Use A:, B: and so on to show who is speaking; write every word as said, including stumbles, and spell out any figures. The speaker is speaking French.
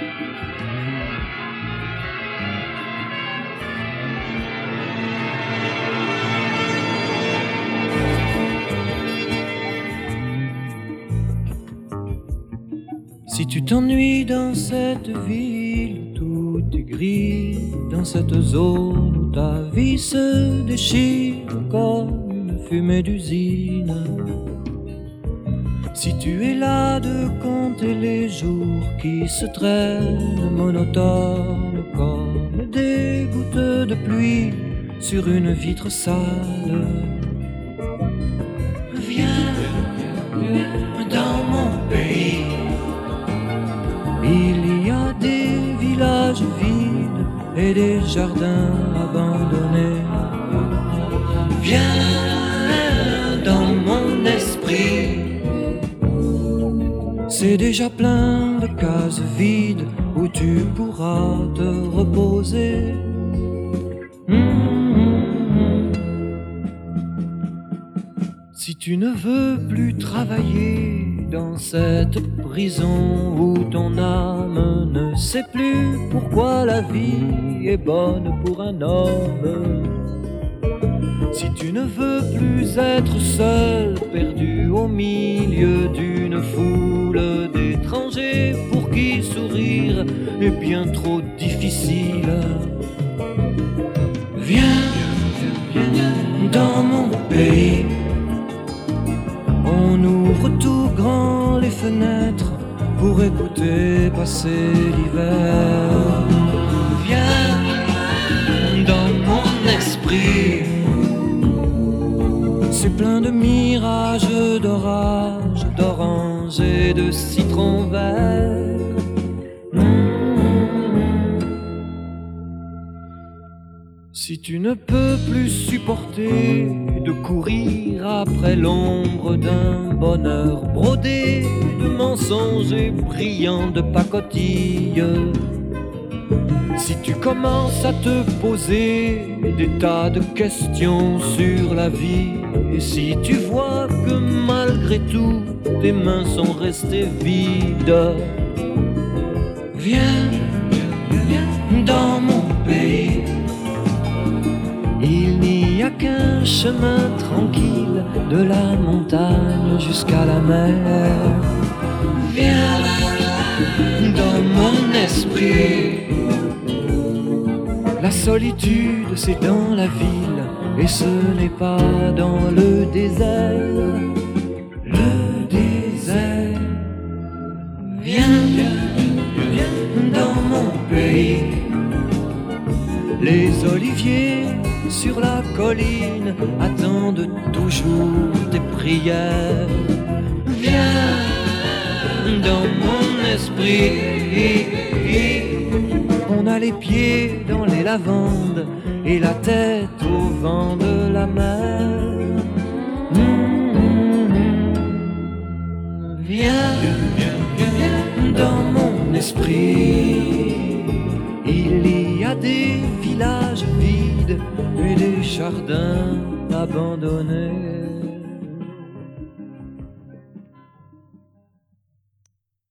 A: Si tu t'ennuies dans cette ville où tout est gris, dans cette zone où ta vie se déchire comme une fumée d'usine, si tu es là de compter les jours qui se traînent monotones comme des gouttes de pluie sur une vitre sale, viens dans mon pays. Il y a des villages vides et des jardins abandonnés. Viens dans mon esprit. C'est déjà plein de cases vides où tu pourras te reposer. Mmh. Si tu ne veux plus travailler dans cette prison où ton âme ne sait plus pourquoi la vie est bonne pour un homme, si tu ne veux plus être seul, perdu au milieu d'une foule d'étrangers pour qui sourire est bien trop difficile, viens dans mon pays. On ouvre tout grand les fenêtres pour écouter passer l'hiver. Viens dans mon esprit. C'est plein de mirages, d'orages, d'oranges et de citron vert. Mmh. Si tu ne peux plus supporter de courir après l'ombre d'un bonheur brodé de mensonges et brillant de pacotille, si tu commences à te poser des tas de questions sur la vie, et si tu vois que malgré tout tes mains sont restées vides, viens dans mon pays. Il n'y a qu'un chemin tranquille de la montagne jusqu'à la mer. Viens dans mon esprit. La solitude c'est dans la ville et ce n'est pas dans le désert. Le désert. Viens, viens dans mon pays. Les oliviers sur la colline attendent toujours tes prières. Viens dans mon esprit. On a les pieds dans les lavandes et la tête au vent de la mer. Mmh. Viens dans mon esprit. Il y a des villages vides et des jardins abandonnés.